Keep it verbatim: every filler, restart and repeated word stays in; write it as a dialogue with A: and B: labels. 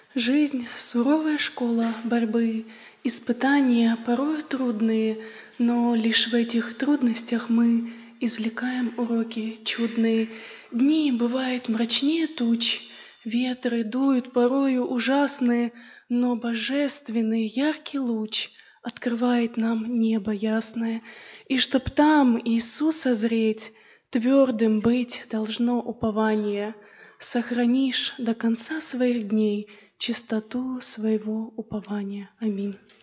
A: Жизнь — суровая школа борьбы, испытания порою трудные, но лишь в этих трудностях мы извлекаем уроки чудные. Дни бывают мрачнее туч, ветры дуют порою ужасные, но божественный яркий луч открывает нам небо ясное. И чтоб там Иисуса зреть, твердым быть должно упование. Сохранишь до конца своих дней чистоту своего упования. Аминь.